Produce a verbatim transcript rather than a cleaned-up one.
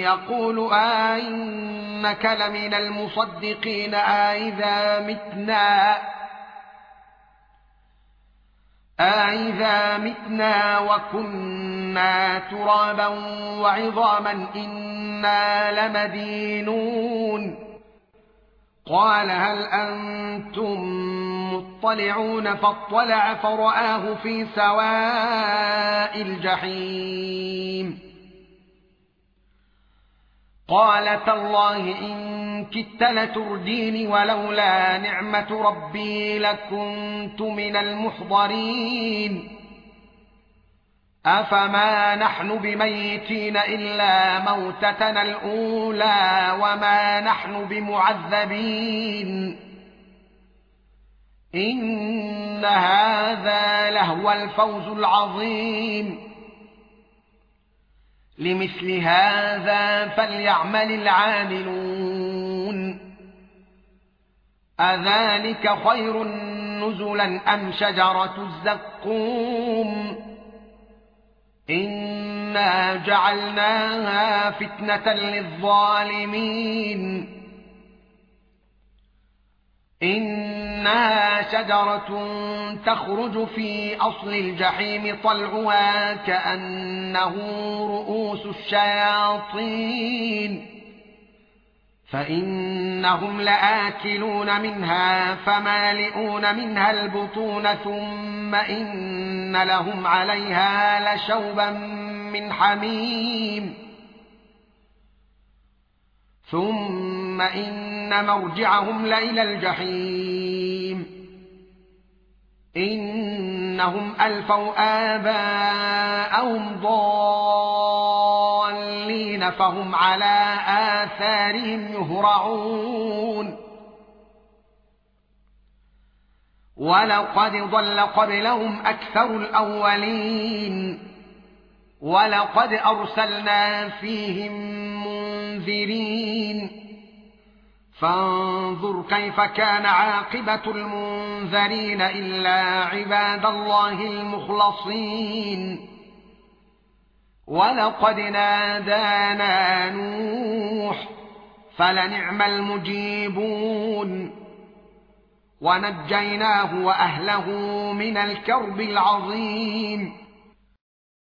يقول أئنك لمن المصدقين أئذا متنا أئذا متنا وكنا ترابا وعظاما إنا لمدينون قال هل أنتم مطلعون فاطلع فرآه في سواء الجحيم قال تالله إن كدت لتردين ولولا نعمة ربي لكنت من المحضرين أفما نحن بميتين إلا موتتنا الأولى وما نحن بمعذبين إن هذا لهو الفوز العظيم لمثل هذا فليعمل العاملون أذلك خير نزلا أم شجرة الزقوم إنا جعلناها فتنة للظالمين إنها شجرة تخرج في أصل الجحيم طلعها كأنه رؤوس الشياطين فإنهم لآكلون منها فمالئون منها البطون ثم إن لهم عليها لشوبا من حميم ثم إن مرجعهم لإلى الجحيم إنهم ألفوا آباءهم ضالين فهم على آثارهم يهرعون ولقد ضل قبلهم أكثر الأولين ولقد أرسلنا فيهم منذرين فانظر كيف كان عاقبة المنذرين إلا عباد الله المخلصين ولقد نادانا نوح فلنعم المجيبون ونجيناه وأهله من الكرب العظيم